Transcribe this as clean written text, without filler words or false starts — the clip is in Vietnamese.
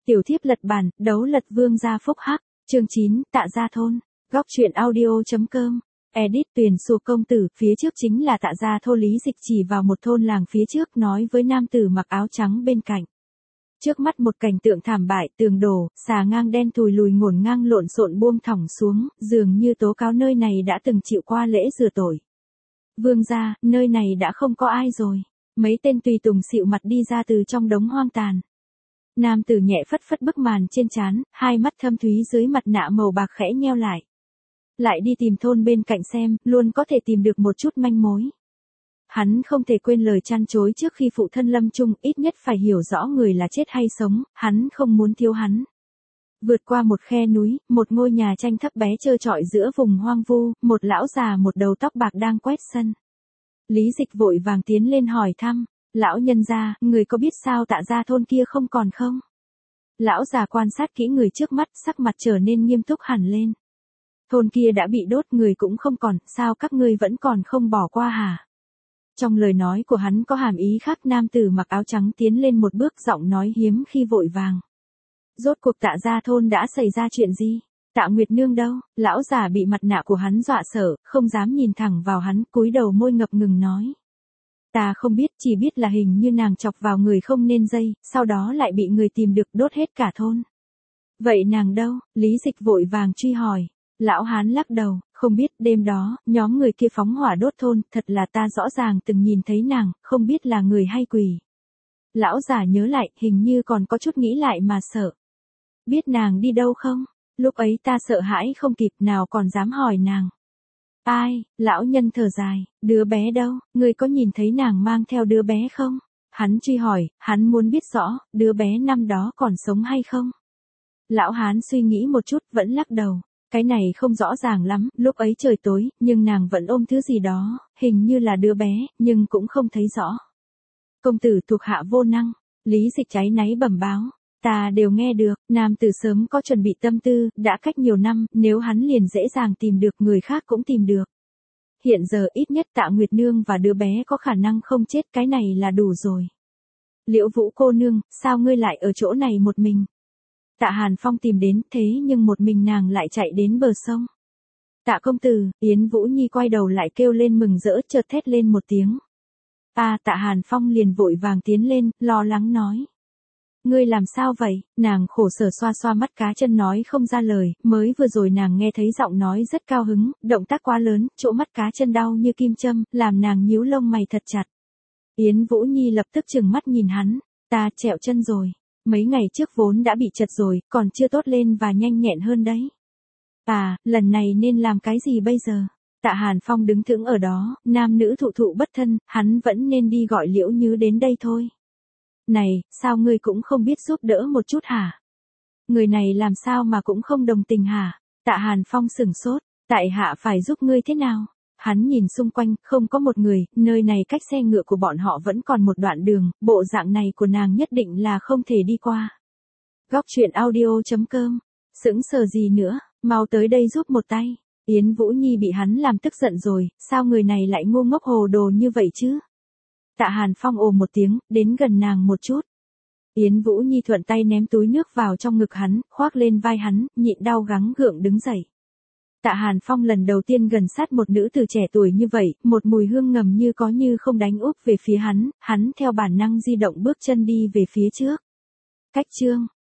Tiểu thiếp lật bàn, đấu lật vương gia phúc hắc, chương 9, Tạ Gia Thôn, góc truyện audio.com, edit Tuyền Xù công tử, phía trước chính là Tạ Gia Thôn. Lý Dịch chỉ vào một thôn làng phía trước nói với nam tử mặc áo trắng bên cạnh. Trước mắt một cảnh tượng thảm bại, tường đổ, xà ngang đen thùi lùi ngổn ngang lộn xộn buông thõng xuống, dường như tố cáo nơi này đã từng chịu qua lễ rửa tội. Vương gia, nơi này đã không có ai rồi. Mấy tên tùy tùng xịu mặt đi ra từ trong đống hoang tàn. Nam tử nhẹ phất phất bức màn trên trán, hai mắt thâm thúy dưới mặt nạ màu bạc khẽ nheo lại. Lại đi tìm thôn bên cạnh xem, luôn có thể tìm được một chút manh mối. Hắn không thể quên lời chăn chối trước khi phụ thân lâm chung, ít nhất phải hiểu rõ người là chết hay sống, hắn không muốn thiếu hắn. Vượt qua một khe núi, một ngôi nhà tranh thấp bé trơ trọi giữa vùng hoang vu, một lão già một đầu tóc bạc đang quét sân. Lý Dịch vội vàng tiến lên hỏi thăm, lão nhân gia, người có biết sao Tạ Gia thôn kia không còn không? Lão già quan sát kỹ người trước mắt, sắc mặt trở nên nghiêm túc hẳn lên. Thôn kia đã bị đốt, người cũng không còn, sao các ngươi vẫn còn không bỏ qua hả? Trong lời nói của hắn có hàm ý khác. Nam tử mặc áo trắng tiến lên một bước, giọng nói hiếm khi vội vàng. Rốt cuộc Tạ Gia thôn đã xảy ra chuyện gì? Tạ Nguyệt Nương đâu? Lão già bị mặt nạ của hắn dọa sợ, không dám nhìn thẳng vào hắn, cúi đầu môi ngập ngừng nói. Ta không biết, chỉ biết là hình như nàng chọc vào người không nên dây, sau đó lại bị người tìm được đốt hết cả thôn. Vậy nàng đâu? Lý Dịch vội vàng truy hỏi. Lão hán lắc đầu, không biết. Đêm đó, nhóm người kia phóng hỏa đốt thôn, thật là ta rõ ràng từng nhìn thấy nàng, không biết là người hay quỷ. Lão già nhớ lại, hình như còn có chút nghĩ lại mà sợ. Biết nàng đi đâu không? Lúc ấy ta sợ hãi không kịp, nào còn dám hỏi nàng. Ai? Lão nhân thở dài, đứa bé đâu? Ngươi có nhìn thấy nàng mang theo đứa bé không? Hắn truy hỏi, hắn muốn biết rõ, đứa bé năm đó còn sống hay không? Lão hán suy nghĩ một chút, vẫn lắc đầu. Cái này không rõ ràng lắm, lúc ấy trời tối, nhưng nàng vẫn ôm thứ gì đó, hình như là đứa bé, nhưng cũng không thấy rõ. Công tử thuộc hạ vô năng, Lý Dịch cháy náy bẩm báo. Ta đều nghe được, nam tử sớm có chuẩn bị tâm tư, đã cách nhiều năm, nếu hắn liền dễ dàng tìm được, người khác cũng tìm được. Hiện giờ ít nhất Tạ Nguyệt Nương và đứa bé có khả năng không chết, cái này là đủ rồi. Liễu Vũ cô nương, sao ngươi lại ở chỗ này một mình? Tạ Hàn Phong tìm đến, thế nhưng một mình nàng lại chạy đến bờ sông. Tạ công tử, Yến Vũ Nhi quay đầu lại kêu lên mừng rỡ, chợt thét lên một tiếng. Tạ Hàn Phong liền vội vàng tiến lên, lo lắng nói. Ngươi làm sao vậy? Nàng khổ sở xoa xoa mắt cá chân nói không ra lời, mới vừa rồi nàng nghe thấy giọng nói rất cao hứng, động tác quá lớn, chỗ mắt cá chân đau như kim châm, làm nàng nhíu lông mày thật chặt. Yến Vũ Nhi lập tức trừng mắt nhìn hắn, ta trẹo chân rồi, mấy ngày trước vốn đã bị chật rồi, còn chưa tốt lên và nhanh nhẹn hơn đấy. Lần này nên làm cái gì bây giờ? Tạ Hàn Phong đứng thững ở đó, nam nữ thụ thụ bất thân, hắn vẫn nên đi gọi Liễu Nhứ đến đây thôi. Này, sao ngươi cũng không biết giúp đỡ một chút hả? Người này làm sao mà cũng không đồng tình hả? Tạ Hàn Phong sửng sốt, tại hạ phải giúp ngươi thế nào? Hắn nhìn xung quanh, không có một người, nơi này cách xe ngựa của bọn họ vẫn còn một đoạn đường, bộ dạng này của nàng nhất định là không thể đi qua. Góc truyện audio.com, sững sờ gì nữa, mau tới đây giúp một tay. Yến Vũ Nhi bị hắn làm tức giận rồi, sao người này lại ngu ngốc hồ đồ như vậy chứ? Tạ Hàn Phong ồ một tiếng, đến gần nàng một chút. Yến Vũ Nhi thuận tay ném túi nước vào trong ngực hắn, khoác lên vai hắn, nhịn đau gắng gượng đứng dậy. Tạ Hàn Phong lần đầu tiên gần sát một nữ tử trẻ tuổi như vậy, một mùi hương ngầm như có như không đánh úp về phía hắn theo bản năng di động bước chân đi về phía trước. Cách chương